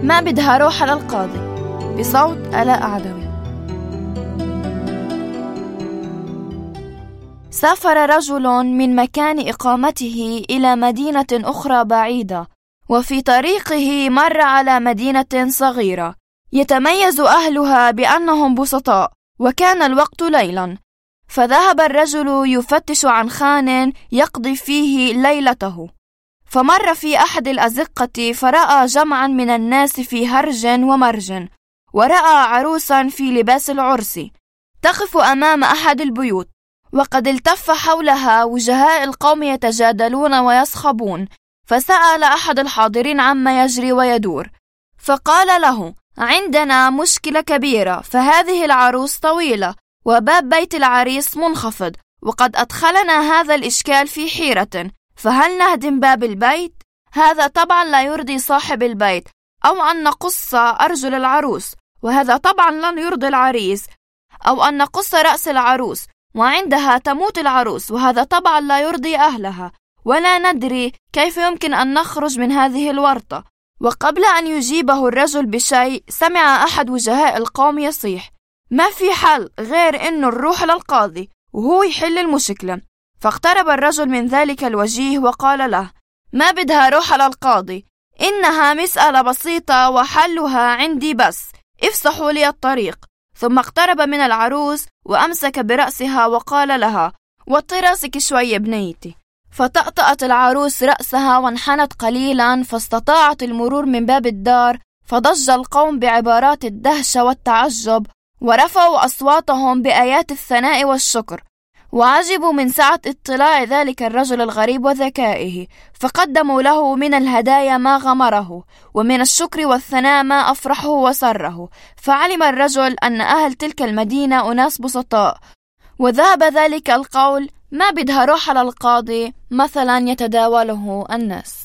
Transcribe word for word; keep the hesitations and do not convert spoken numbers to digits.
ما بدها روح للقاضي بصوت آلاء عدوي. سافر رجل من مكان إقامته إلى مدينة أخرى بعيدة، وفي طريقه مر على مدينة صغيرة يتميز أهلها بأنهم بسطاء، وكان الوقت ليلا، فذهب الرجل يفتش عن خان يقضي فيه ليلته، فمر في أحد الأزقة فرأى جمعا من الناس في هرج ومرج، ورأى عروسا في لباس العرس تقف أمام أحد البيوت، وقد التف حولها وجهاء القوم يتجادلون ويصخبون، فسأل أحد الحاضرين عما يجري ويدور، فقال له: عندنا مشكلة كبيرة، فهذه العروس طويلة وباب بيت العريس منخفض، وقد أدخلنا هذا الإشكال في حيرة، فهل نهدم باب البيت؟ هذا طبعا لا يرضي صاحب البيت، أو أن نقص أرجل العروس، وهذا طبعا لن يرضي العريس، أو أن نقص رأس العروس وعندها تموت العروس، وهذا طبعا لا يرضي أهلها، ولا ندري كيف يمكن أن نخرج من هذه الورطة. وقبل أن يجيبه الرجل بشيء سمع أحد وجهاء القوم يصيح: ما في حل غير إنه نروح للقاضي وهو يحل المشكلة. فاقترب الرجل من ذلك الوجيه وقال له: ما بدها روح للقاضي، إنها مسألة بسيطة وحلها عندي، بس افسحوا لي الطريق. ثم اقترب من العروس وأمسك برأسها وقال لها: وطي رأسك شوي بنيتي. فطأطأت العروس رأسها وانحنت قليلا، فاستطاعت المرور من باب الدار، فضج القوم بعبارات الدهشة والتعجب، ورفعوا أصواتهم بآيات الثناء والشكر، وعجبوا من سعة اطلاع ذلك الرجل الغريب وذكائه، فقدموا له من الهدايا ما غمره، ومن الشكر والثناء ما أفرحه وسره. فعلم الرجل أن أهل تلك المدينة أناس بسطاء، وذهب ذلك القول: ما بدها روح للقاضي مثلا يتداوله الناس.